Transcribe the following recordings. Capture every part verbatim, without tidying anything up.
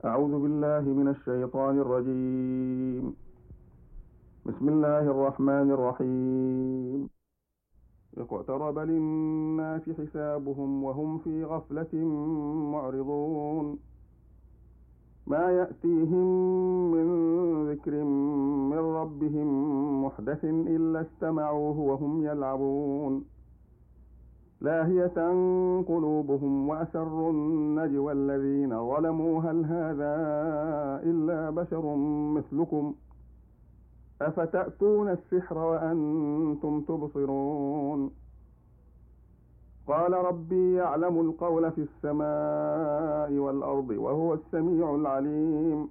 أعوذ بالله من الشيطان الرجيم. بسم الله الرحمن الرحيم. اقترب للناس حسابهم وهم في غفلة معرضون. ما يأتيهم من ذكر من ربهم محدث إلا استمعوه وهم يلعبون. لاهية قلوبهم وأسروا النجوى الذين ظلموا هل هذا إلا بشر مثلكم أفتأتون السحر وأنتم تبصرون. قال ربي يعلم القول في السماء والأرض وهو السميع العليم.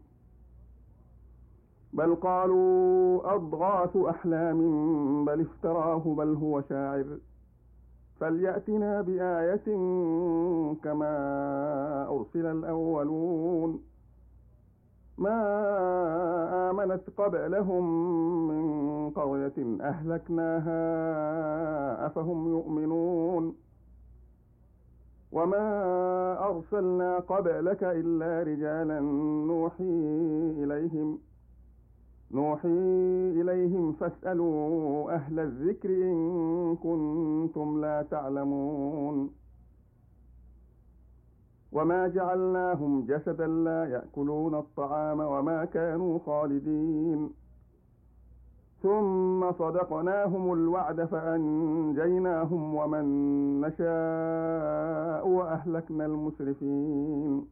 بل قالوا أضغاث أحلام بل افتراه بل هو شاعر فليأتنا بآية كما أرسل الأولون. ما آمنت قبلهم من قرية أهلكناها أفهم يؤمنون. وما أرسلنا قبلك إلا رجالا نوحي إليهم نوحي إليهم فاسألوا أهل الذكر إن كنتم لا تعلمون. وما جعلناهم جسدا لا يأكلون الطعام وما كانوا خالدين. ثم صدقناهم الوعد فأنجيناهم ومن نشاء وأهلكنا المسرفين.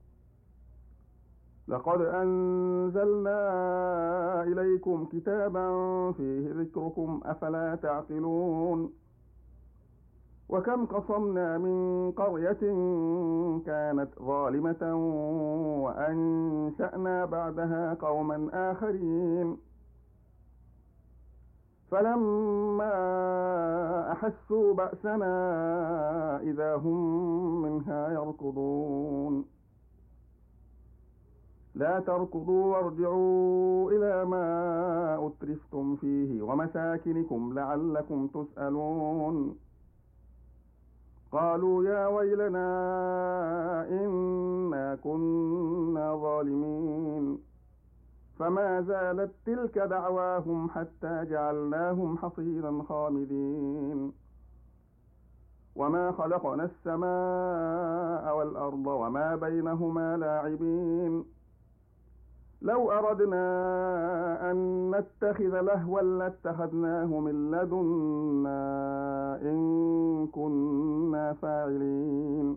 لقد أنزلنا إليكم كتابا فيه ذكركم أفلا تعقلون. وكم قصمنا من قرية كانت ظالمة وأنشأنا بعدها قوما آخرين فلما أحسوا بأسنا إذا هم منها يركضون. لا تركضوا وارجعوا إلى ما أترفتم فيه ومساكنكم لعلكم تسألون. قالوا يا ويلنا إنا كنا ظالمين. فما زالت تلك دعواهم حتى جعلناهم حصيدا خامدين. وما خلقنا السماء والأرض وما بينهما لاعبين. لو أردنا أن نتخذ لهوا لاتخذناه من لدنا إن كنا فاعلين.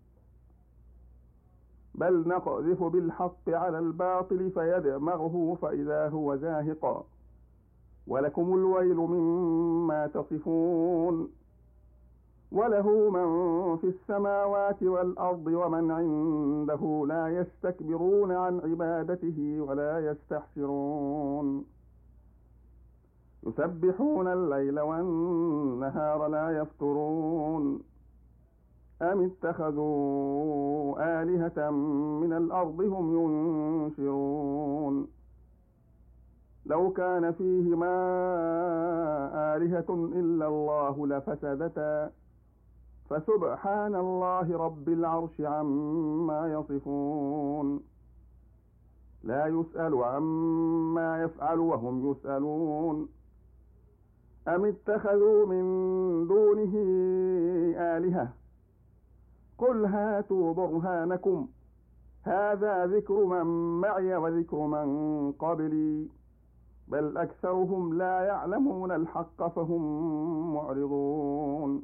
بل نقذف بالحق على الباطل فيدمغه فإذا هو زاهق ولكم الويل مما تصفون. وله من في السماوات والأرض ومن عنده لا يستكبرون عن عبادته ولا يستحسرون. يسبحون الليل والنهار لا يفترون. أم اتخذوا آلهة من الأرض هم ينشرون. لو كان فيهما آلهة إلا الله لفسدتا فسبحان الله رب العرش عما يصفون. لا يسأل عما يفعل وهم يسألون. أم اتخذوا من دونه آلهة قل هاتوا برهانكم هذا ذكر من معي وذكر من قبلي بل أكثرهم لا يعلمون الحق فهم معرضون.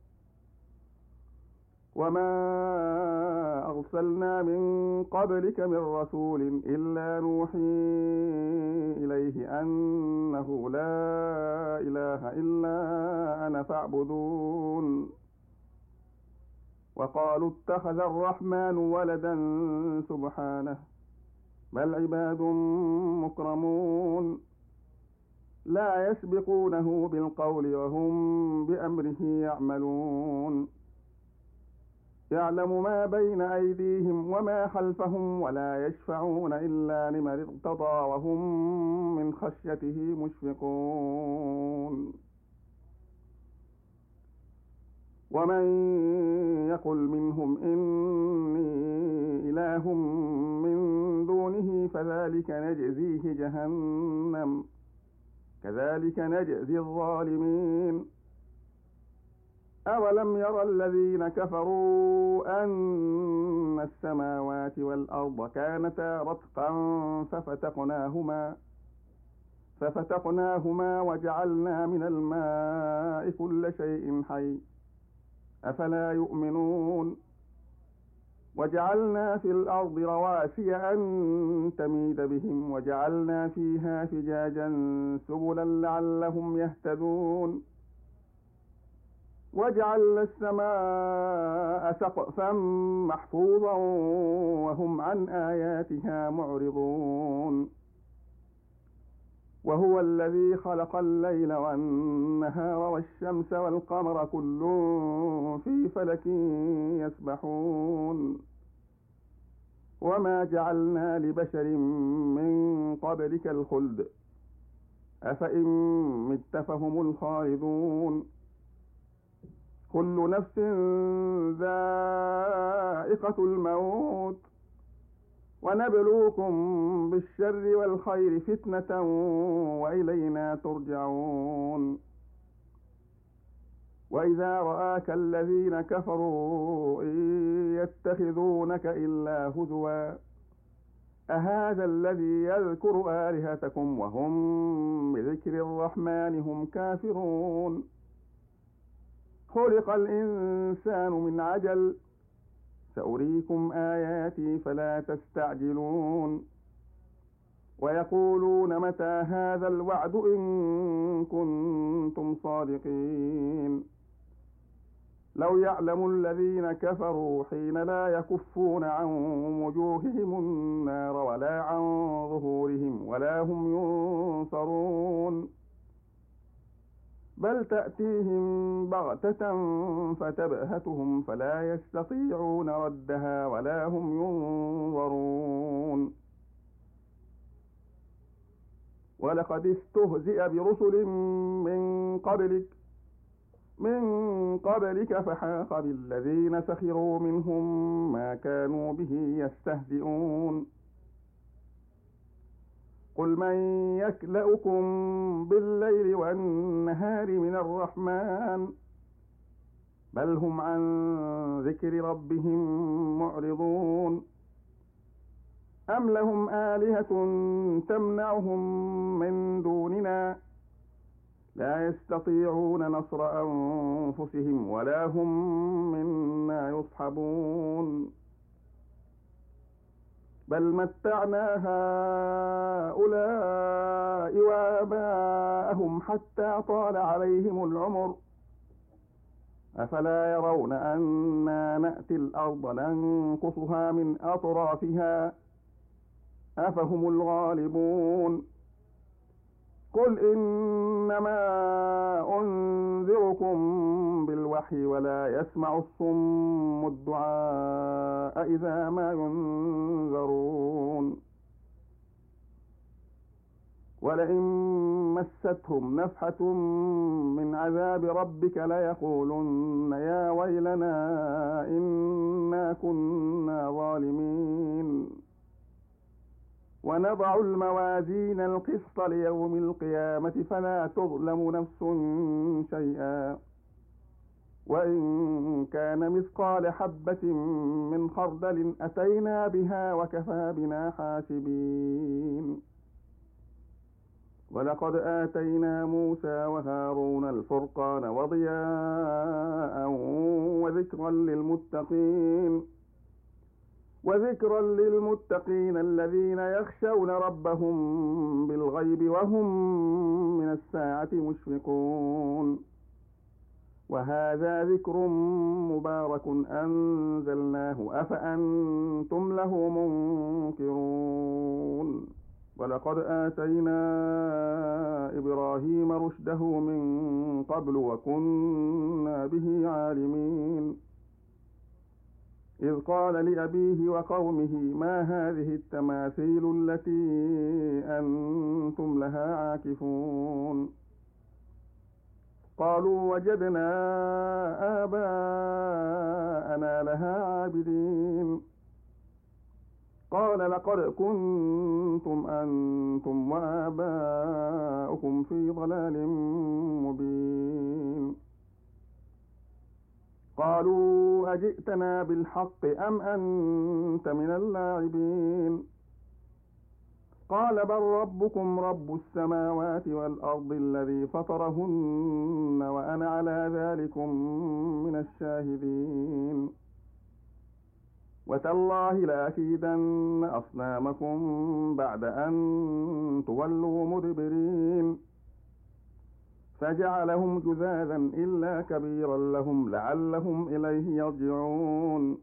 وما أرسلنا من قبلك من رسول إلا نوحي إليه أنه لا إله إلا أنا فاعبدون. وقالوا اتخذ الرحمن ولدا سبحانه بل عباد مكرمون لا يسبقونه بالقول وهم بأمره يعملون. يعلم ما بين أيديهم وما خلفهم ولا يشفعون إلا لمن ارتضى وهم من خشيته مشفقون. ومن يقل منهم إني إله من فذلك نجزيه جهنم كذلك نجزي الظالمين أولم ير الذين كفروا أن السماوات والأرض كانتا رتقا ففتقناهما ففتقناهما وجعلنا من الماء كل شيء حي أفلا يؤمنون وجعلنا في الأرض رواسي أن تميد بهم وجعلنا فيها فجاجا سبلا لعلهم يهتدون وجعلنا السماء سقفا محفوظا وهم عن آياتها معرضون وهو الذي خلق الليل والنهار والشمس والقمر كل في فلك يسبحون وما جعلنا لبشر من قبلك الخلد أفإن مت فهم الخالدون كل نفس ذائقة الموت ونبلوكم بالشر والخير فتنة وإلينا ترجعون وإذا رآك الذين كفروا إن يتخذونك إلا هزوا أهذا الذي يذكر آلهتكم وهم بذكر الرحمن هم كافرون خلق الإنسان من عجل سأريكم آياتي فلا تستعجلون ويقولون متى هذا الوعد إن كنتم صادقين لو يعلم الذين كفروا حين لا يكفون عن وجوههم النار ولا عن ظهورهم ولا هم ينصرون بل تأتيهم بغتة فتبهتهم فلا يستطيعون ردها ولا هم ينظرون ولقد استهزئ برسل من قبلك من قبلك فحاق بالذين سخروا منهم ما كانوا به يستهزئون قل من يكلؤكم بالليل والنهار من الرحمن بل هم عن ذكر ربهم معرضون أم لهم آلهة تمنعهم من دوننا لا يستطيعون نصر أنفسهم ولا هم منا يصحبون بل متعنا هؤلاء وآباءهم حتى طال عليهم العمر أفلا يرون أنا نأتي الأرض ننقصها من أطرافها أفهم الغالبون قل إنما أنذركم بالوحي ولا يسمع الصم الدعاء إذا ما ينذرون ولئن مستهم نفحة من عذاب ربك ليقولن يا ويلنا إنا كنا ظالمين ونضع الموازين القسط ليوم القيامة فلا تظلم نفس شيئا وإن كان مثقال حبة من خردل أتينا بها وكفى بنا حاسبين ولقد آتينا موسى وهارون الفرقان وضياء وذكرا للمتقين وذكرا للمتقين الذين يخشون ربهم بالغيب وهم من الساعة مشفقون وهذا ذكر مبارك أنزلناه أفأنتم له منكرون ولقد آتينا إبراهيم رشده من قبل وكنا به عالمين إذ قال لأبيه وقومه ما هذه التماثيل التي أنتم لها عاكفون قالوا وجدنا آباءنا لها عابدين قال لقد كنتم أنتم وآباؤكم في ضلال مبين قالوا أجئتنا بالحق أم أنت من اللاعبين قال بل ربكم رب السماوات والأرض الذي فطرهن وأنا على ذلكم من الشاهدين وتالله لأكيدن أصنامكم بعد أن تولوا مدبرين فجعلهم جذاذا إلا كبيرا لهم لعلهم إليه يرجعون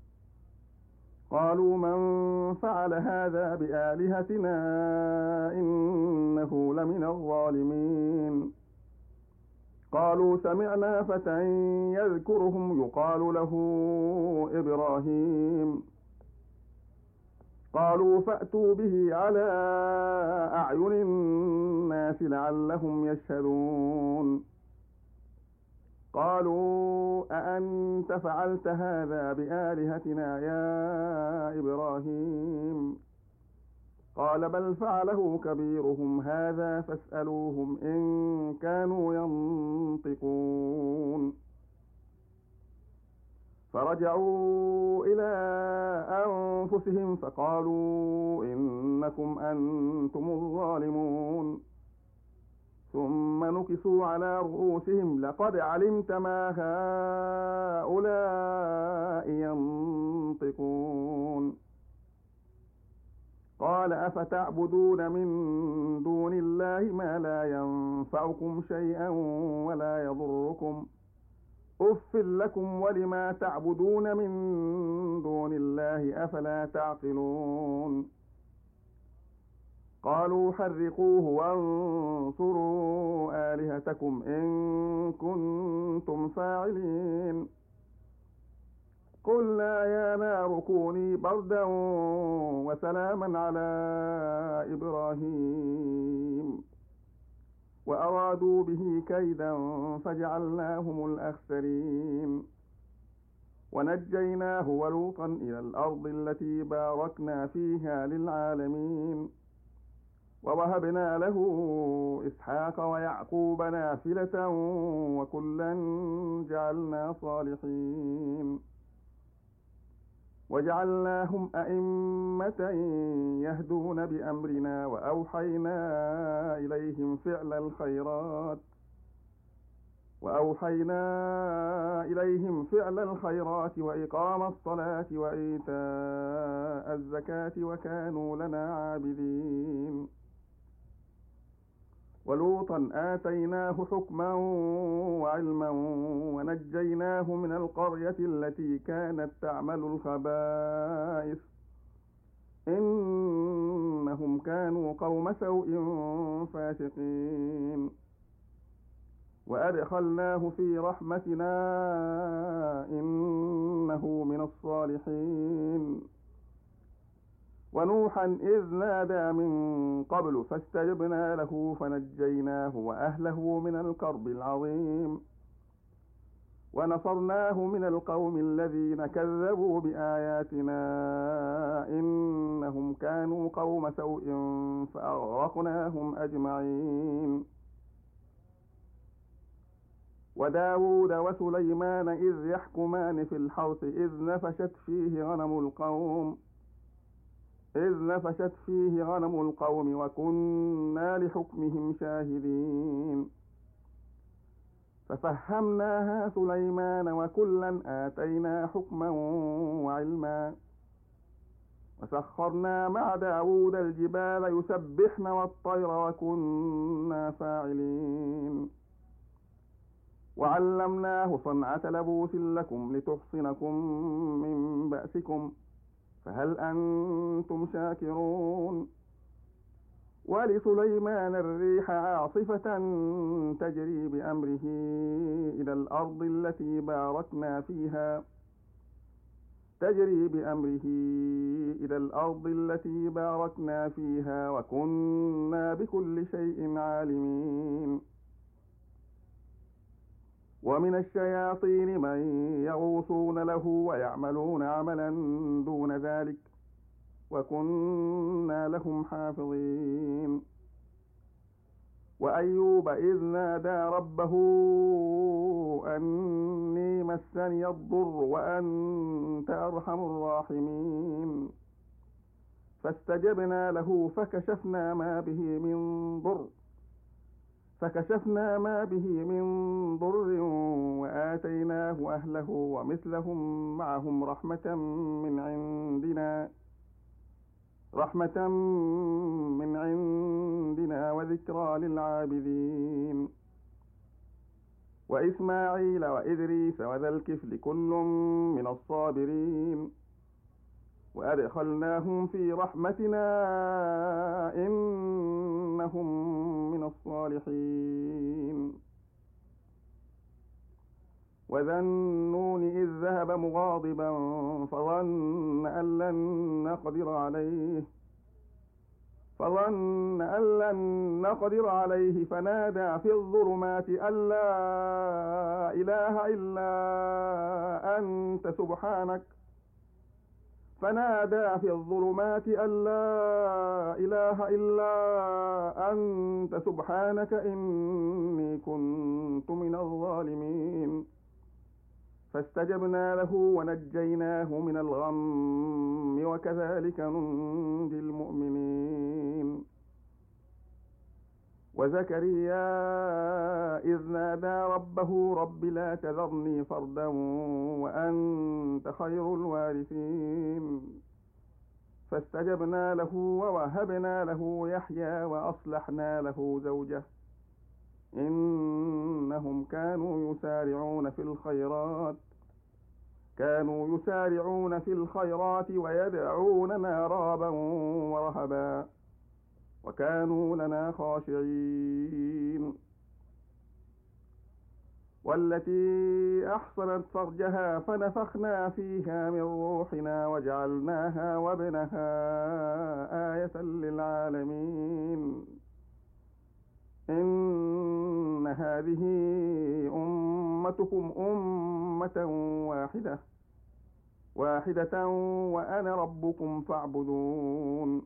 قالوا من فعل هذا بآلهتنا إنه لمن الظالمين قالوا سمعنا فتى يذكرهم يقال له إبراهيم قالوا فأتوا به على أعين الناس لعلهم يشهدون قالوا أأنت فعلت هذا بآلهتنا يا إبراهيم قال بل فعله كبيرهم هذا فاسألوهم إن كانوا ينطقون فرجعوا إلى أنفسهم فقالوا إنكم أنتم الظالمون ثم نكسوا على رؤوسهم لقد علمت ما هؤلاء ينطقون قال أفتعبدون من دون الله ما لا ينفعكم شيئا ولا يضركم أف لكم ولما تعبدون من دون الله أفلا تعقلون قالوا حرقوه وانصروا آلهتكم إن كنتم فاعلين قلنا يا نار كوني بردا وسلاما على إبراهيم وأرادوا به كيدا فجعلناهم الأخسرين ونجيناه ولوطا إلى الأرض التي باركنا فيها للعالمين ووهبنا له إسحاق ويعقوب نافلة وكلا جعلنا صالحين وجعلناهم أئمة يهدون بأمرنا وأوحينا إليهم فعل الخيرات وأوحينا إليهم فعل الخيرات وإقام الصلاة وإيتاء الزكاة وكانوا لنا عابدين ولوطا آتيناه حكما وعلما ونجيناه من القرية التي كانت تعمل الخبائث إنهم كانوا قوم سوء فاسقين وأدخلناه في رحمتنا إنه من الصالحين ونوحا إذ نادى من قبل فاستجبنا له فنجيناه وأهله من الكرب العظيم ونصرناه من القوم الذين كذبوا بآياتنا إنهم كانوا قوم سوء فأغرقناهم أجمعين وداود وسليمان إذ يحكمان في الحرث إذ نفشت فيه غنم القوم إذ نفشت فيه غنم القوم وكنا لحكمهم شاهدين ففهمناها سليمان وكلا آتينا حكما وعلما وسخرنا مع داود الجبال يسبحن والطير وكنا فاعلين وعلمناه صنعة لبوس لكم لتحصنكم من بأسكم فهل أنتم شاكرون ولسليمان الريح عاصفة تجري بأمره إلى الأرض التي باركنا فيها تجري بأمره إلى الأرض التي باركنا فيها وكنا بكل شيء عالمين ومن الشياطين من يغوصون له ويعملون عملا دون ذلك وكنا لهم حافظين وأيوب إذ نادى ربه أني مسني الضر وأنت أرحم الراحمين فاستجبنا له فكشفنا ما به من ضر فكشفنا ما به من ضر وآتيناه أهله ومثلهم معهم رحمة من عندنا رحمة من عندنا وذكرى للعابدين وإسماعيل وإدريس وذا الكفل كل من الصابرين وأدخلناهم في رحمتنا إنهم من الصالحين وذا النون إذ ذهب مغاضبا فظن أن لن نقدر عليه فظن أن لن نقدر عليه فنادى في الظلمات أن لا إله إلا أنت سبحانك فنادى في الظلمات أن لا إله إلا أنت سبحانك إني كنت من الظالمين فاستجبنا له ونجيناه من الغم وكذلك ننجي المؤمنين وزكريا إذ نادى ربه رب لا تذرني فردا وأنت خير الوارثين فاستجبنا له ووهبنا له يحيى وأصلحنا له زوجه إنهم كانوا يسارعون في الخيرات كانوا يسارعون في الخيرات ويدعوننا رغبا ورهبا وكانوا لنا خاشعين والتي أحصنت فرجها فنفخنا فيها من روحنا وجعلناها وابنها آية للعالمين إن هذه أمتكم أمة واحدة واحدة وأنا ربكم فاعبدون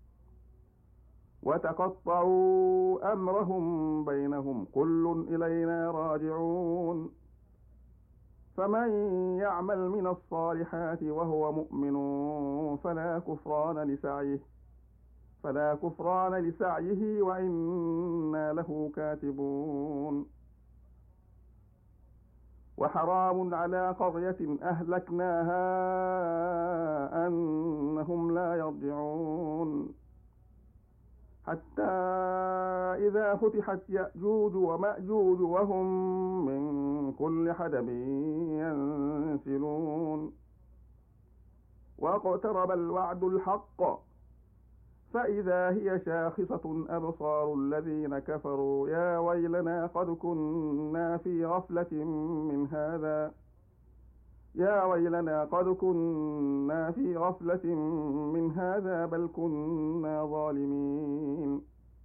وتقطعوا أمرهم بينهم كل إلينا راجعون فمن يعمل من الصالحات وهو مؤمن فلا كفران لسعيه فلا كفران لسعيه وإنا له كاتبون وحرام على قرية أهلكناها أنهم لا يرجعون حتى إذا فتحت يأجوج ومأجوج وهم من كل حدب ينسلون واقترب الوعد الحق فإذا هي شاخصة أبصار الذين كفروا يا ويلنا قد كنا في غفلة من هذا يا ويلنا قد كنا في غفلة من هذا بل كنا ظالمين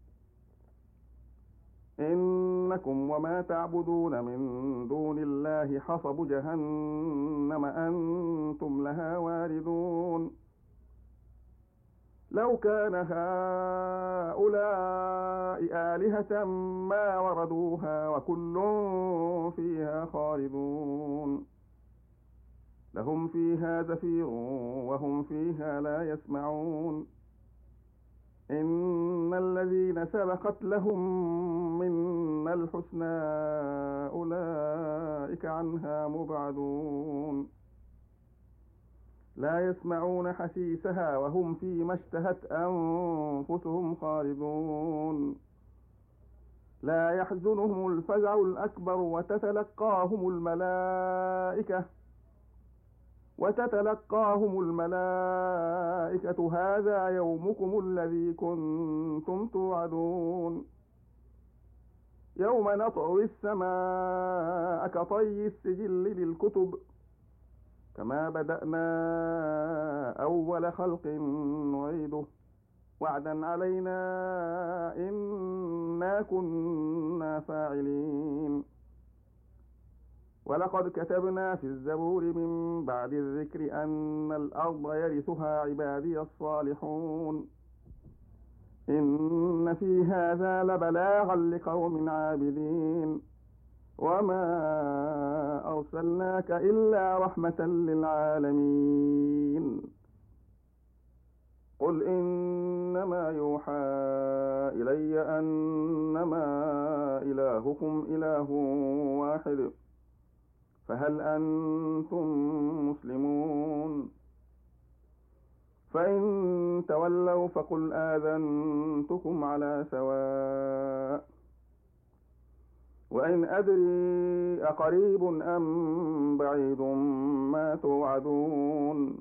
إنكم وما تعبدون من دون الله حصب جهنم أنتم لها واردون لو كان هؤلاء آلهة ما وردوها وكل فيها خالدون لهم فيها زفير وهم فيها لا يسمعون إن الذين سبقت لهم منا الحسنى أولئك عنها مبعدون لا يسمعون حسيسها وهم فيما اشتهت أنفسهم خالدون لا يحزنهم الفزع الأكبر وتتلقاهم الملائكة وتتلقاهم الملائكة هذا يومكم الذي كنتم توعدون يوم نطوي السماء كطي السجل للكتب كما بدأنا أول خلق نعيده وعدا علينا إنا كنا فاعلين ولقد كتبنا في الزبور من بعد الذكر أن الأرض يرثها عبادي الصالحون إن في هذا لبلاغا لقوم عابدين وما أرسلناك إلا رحمة للعالمين قل إنما يوحى إلي أنما إلهكم إله واحد فهل أنتم مسلمون فإن تولوا فقل آذنتكم على سواء وإن أدري أقريب أم بعيد ما توعدون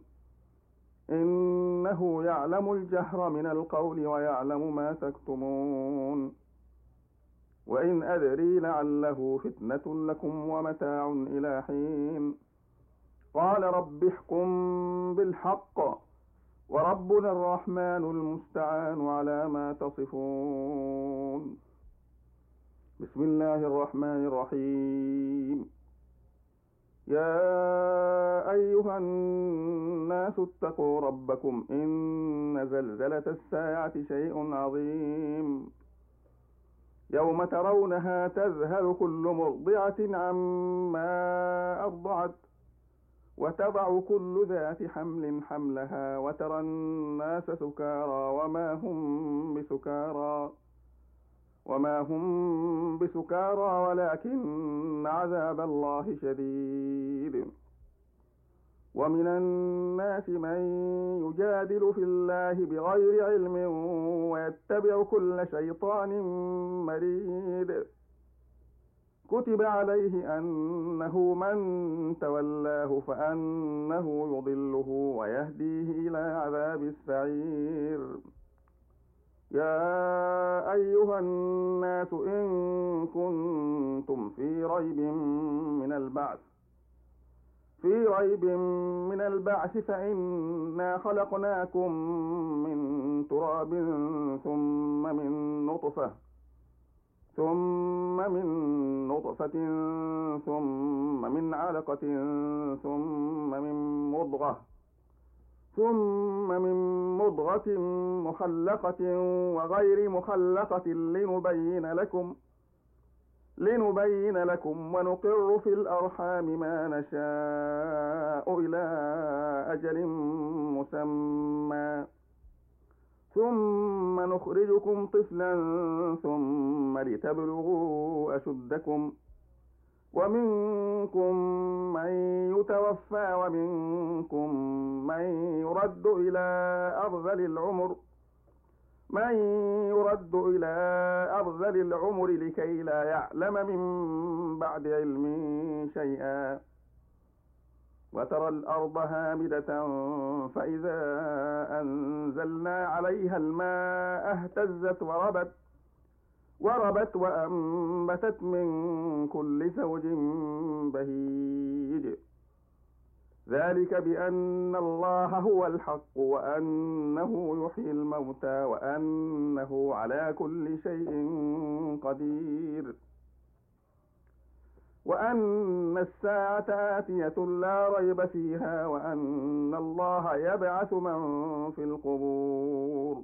إنه يعلم الجهر من القول ويعلم ما تكتمون وإن أدري لعله فتنة لكم ومتاع إلى حين قال رب احكم بالحق وربنا الرحمن المستعان على ما تصفون بسم الله الرحمن الرحيم يا أيها الناس اتقوا ربكم إن زلزلة الساعة شيء عظيم يوم ترونها تذهل كل مرضعة عما أرضعت وتضع كل ذات حمل حملها وترى الناس سكارى وما هم بسكارى وما هم بسكارى ولكن عذاب الله شديد ومن الناس من يجادل في الله بغير علم ويتبع كل شيطان مريد كتب عليه أنه من تولاه فأنه يضله ويهديه إلى عذاب السعير يا أيها الناس إن كنتم في ريب من البعث في ريب من البعث فإنا خلقناكم من تراب ثم من نطفة ثم من نطفة ثم من علقة ثم من مضغة ثم من مضغة مخلقة وغير مخلقة لنبين لكم لنبين لكم ونقر في الأرحام ما نشاء إلى أجل مسمى ثم نخرجكم طفلا ثم لتبلغوا أشدكم ومنكم من يتوفى ومنكم من يرد إلى أرذل العمر من يرد إلى أرذل العمر لكي لا يعلم من بعد علم شيئا وترى الأرض هامدة فإذا أنزلنا عليها الماء اهتزت وربت وربت وأنبتت من كل زوج بهيج ذلك بأن الله هو الحق وأنه يحيي الموتى وأنه على كل شيء قدير وأن الساعة آتية لا ريب فيها وأن الله يبعث من في القبور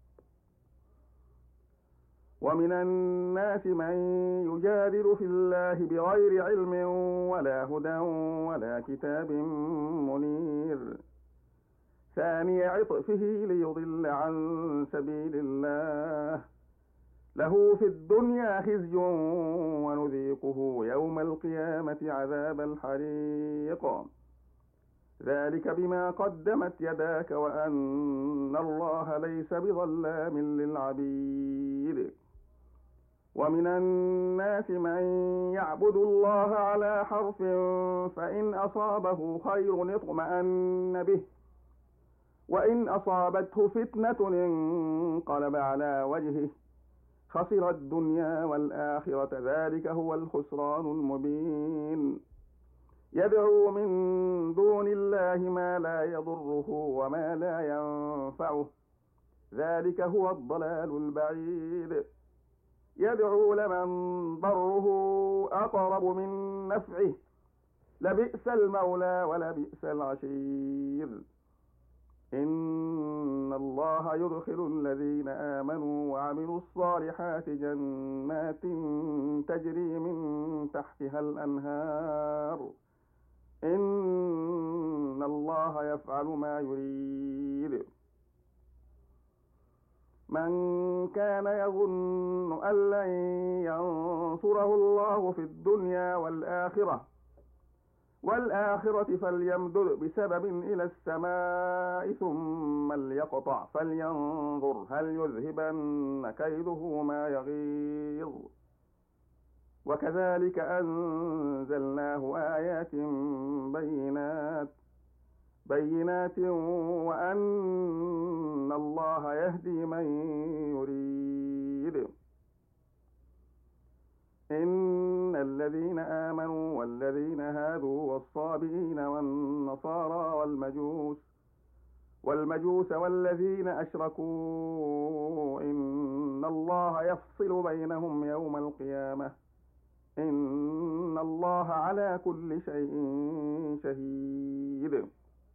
ومن الناس من يجادل في الله بغير علم ولا هدى ولا كتاب منير ثاني عطفه ليضل عن سبيل الله له في الدنيا خزي ونذيقه يوم القيامة عذاب الحريق ذلك بما قدمت يداك وأن الله ليس بظلام للعبيد ومن الناس من يعبد الله على حرف فإن أصابه خير اطمأن به وإن أصابته فتنة انقلب على وجهه خسر الدنيا والآخرة ذلك هو الخسران المبين يدعو من دون الله ما لا يضره وما لا ينفعه ذلك هو الضلال البعيد يدعو لمن ضره أقرب من نفعه لبئس المولى ولبئس العشير إن الله يدخل الذين آمنوا وعملوا الصالحات جنات تجري من تحتها الأنهار إن الله يفعل ما يريد من كان يظن أن لن ينصره الله في الدنيا والآخرة والآخرة فليمدد بسبب إلى السماء ثم ليقطع فلينظر هل يذهبن كيده ما يغيظ وكذلك أنزلناه آيات بينات بينات وأن الله يهدي من يريد إن الذين آمنوا والذين هادوا والصابئين والنصارى والمجوس والمجوس والذين أشركوا إن الله يفصل بينهم يوم القيامة إن الله على كل شيء شهيد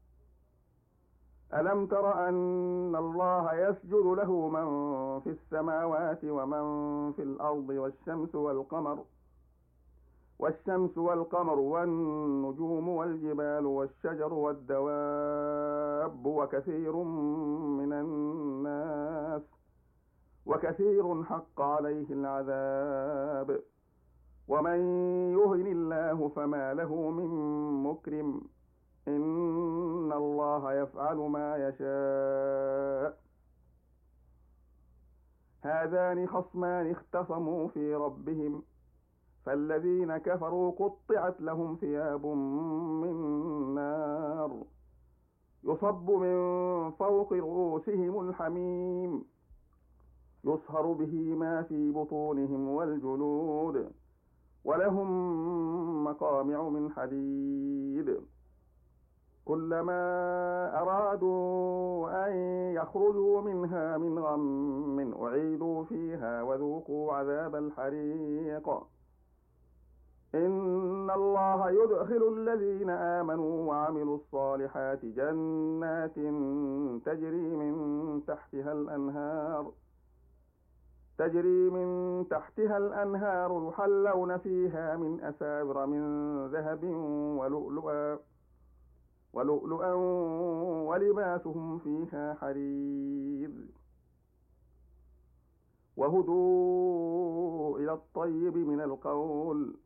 ألم تر أن الله يسجد له من في السماوات ومن في الأرض والشمس والقمر والشمس والقمر والنجوم والجبال والشجر والدواب وكثير من الناس وكثير حق عليه العذاب ومن يهن الله فما له من مكرم إن الله يفعل ما يشاء هذان خصمان اختصموا في ربهم فالذين كفروا قطعت لهم ثياب من نار يصب من فوق رؤوسهم الحميم يصهر به ما في بطونهم والجلود ولهم مقامع من حديد كلما أرادوا أن يخرجوا منها من غم أعيدوا فيها وذوقوا عذاب الحريق إن الله يدخل الذين آمنوا وعملوا الصالحات جنات تجري من تحتها الأنهار تجري من تحتها الأنهار يحلون فيها من أساور من ذهب ولؤلؤا ولؤلؤا ولباسهم فيها حرير وهدوا إلى الطيب من القول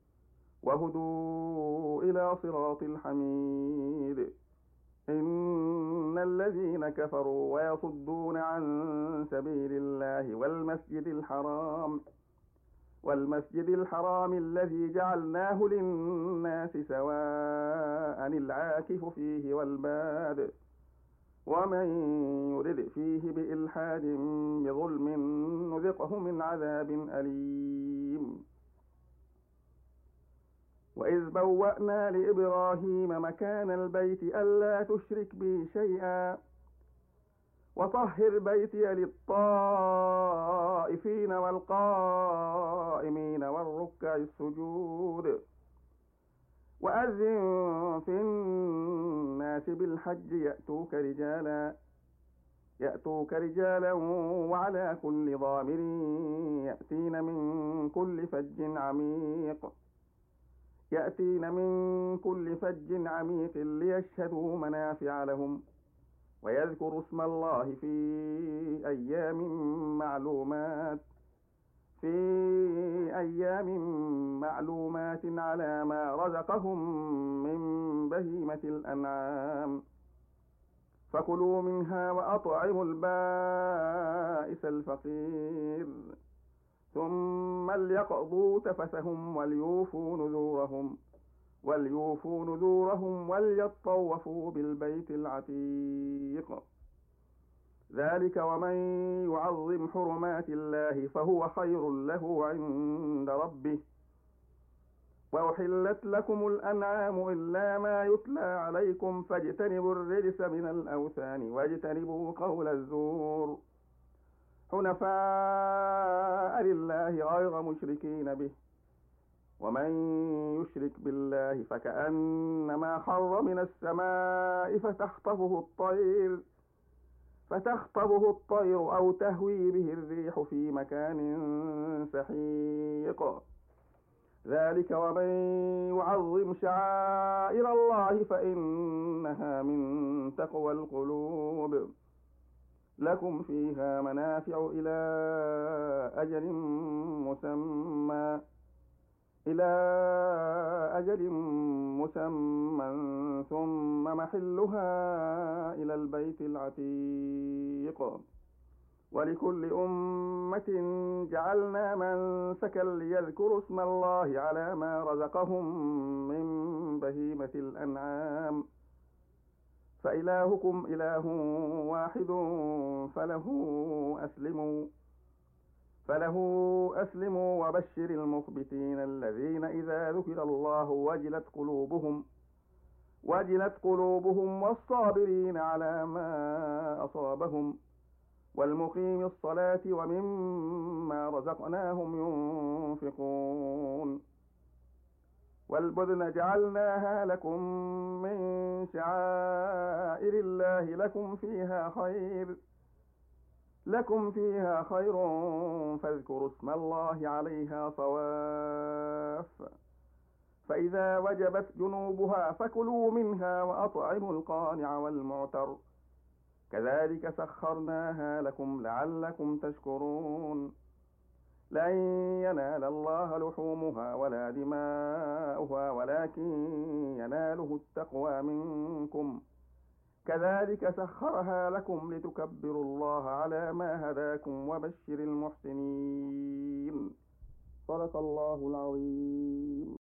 وهدوا إلى صراط الحميد إن الذين كفروا ويصدون عن سبيل الله والمسجد الحرام والمسجد الحرام الذي جعلناه للناس سواء العاكف فيه والباد ومن يرد فيه بإلحاد بظلم نذقه من عذاب أليم وإذ بوأنا لإبراهيم مكان البيت ألا تشرك بي شيئا وطهر بيتي للطائفين والقائمين والركع السجود وأذن في الناس بالحج يأتوك رجالا يأتوك رجالا وعلى كل ضامر يأتين من كل فج عميق يأتين من كل فج عميق ليشهدوا منافع لهم ويذكروا اسم الله في أيام معلومات في أيام معلومات على ما رزقهم من بهيمة الأنعام فكلوا منها وأطعموا البائس الفقير ثم ليقضوا تفثهم وليوفوا نذورهم وليوفوا نذورهم وليطوفوا بالبيت العتيق ذلك ومن يعظم حرمات الله فهو خير له عند ربه وأحلت لكم الأنعام إلا ما يتلى عليكم فاجتنبوا الرجس من الأوثان واجتنبوا قول الزور حنفاء لله غير مشركين به ومن يشرك بالله فكأنما خر من السماء فتخطفه الطير فتخطفه الطير أو تهوي به الريح في مكان سحيق ذلك ومن يعظم شعائر الله فإنها من تقوى القلوب لكم فيها منافع إلى أجل مسمى إلى أجل مسمى ثم محلها إلى البيت العتيق ولكل أمة جعلنا منسكا ليذكروا اسم الله على ما رزقهم من بهيمة الأنعام فإلهكم إله واحد فله أسلموا فله أسلموا وبشر المخبتين الذين إذا ذكر الله وجلت قلوبهم وجلت قلوبهم والصابرين على ما أصابهم والمقيم الصلاة ومما رزقناهم ينفقون والبدن جعلناها لكم من شعائر الله لكم فيها خير لكم فيها خير فاذكروا اسم الله عليها صواف فإذا وجبت جنوبها فكلوا منها وأطعموا القانع والمعتر كذلك سخرناها لكم لعلكم تشكرون لن ينال الله لحومها ولا دماؤها ولكن يناله التقوى منكم كذلك سخرها لكم لتكبروا الله على ما هداكم وبشر المحسنين صدق الله العظيم.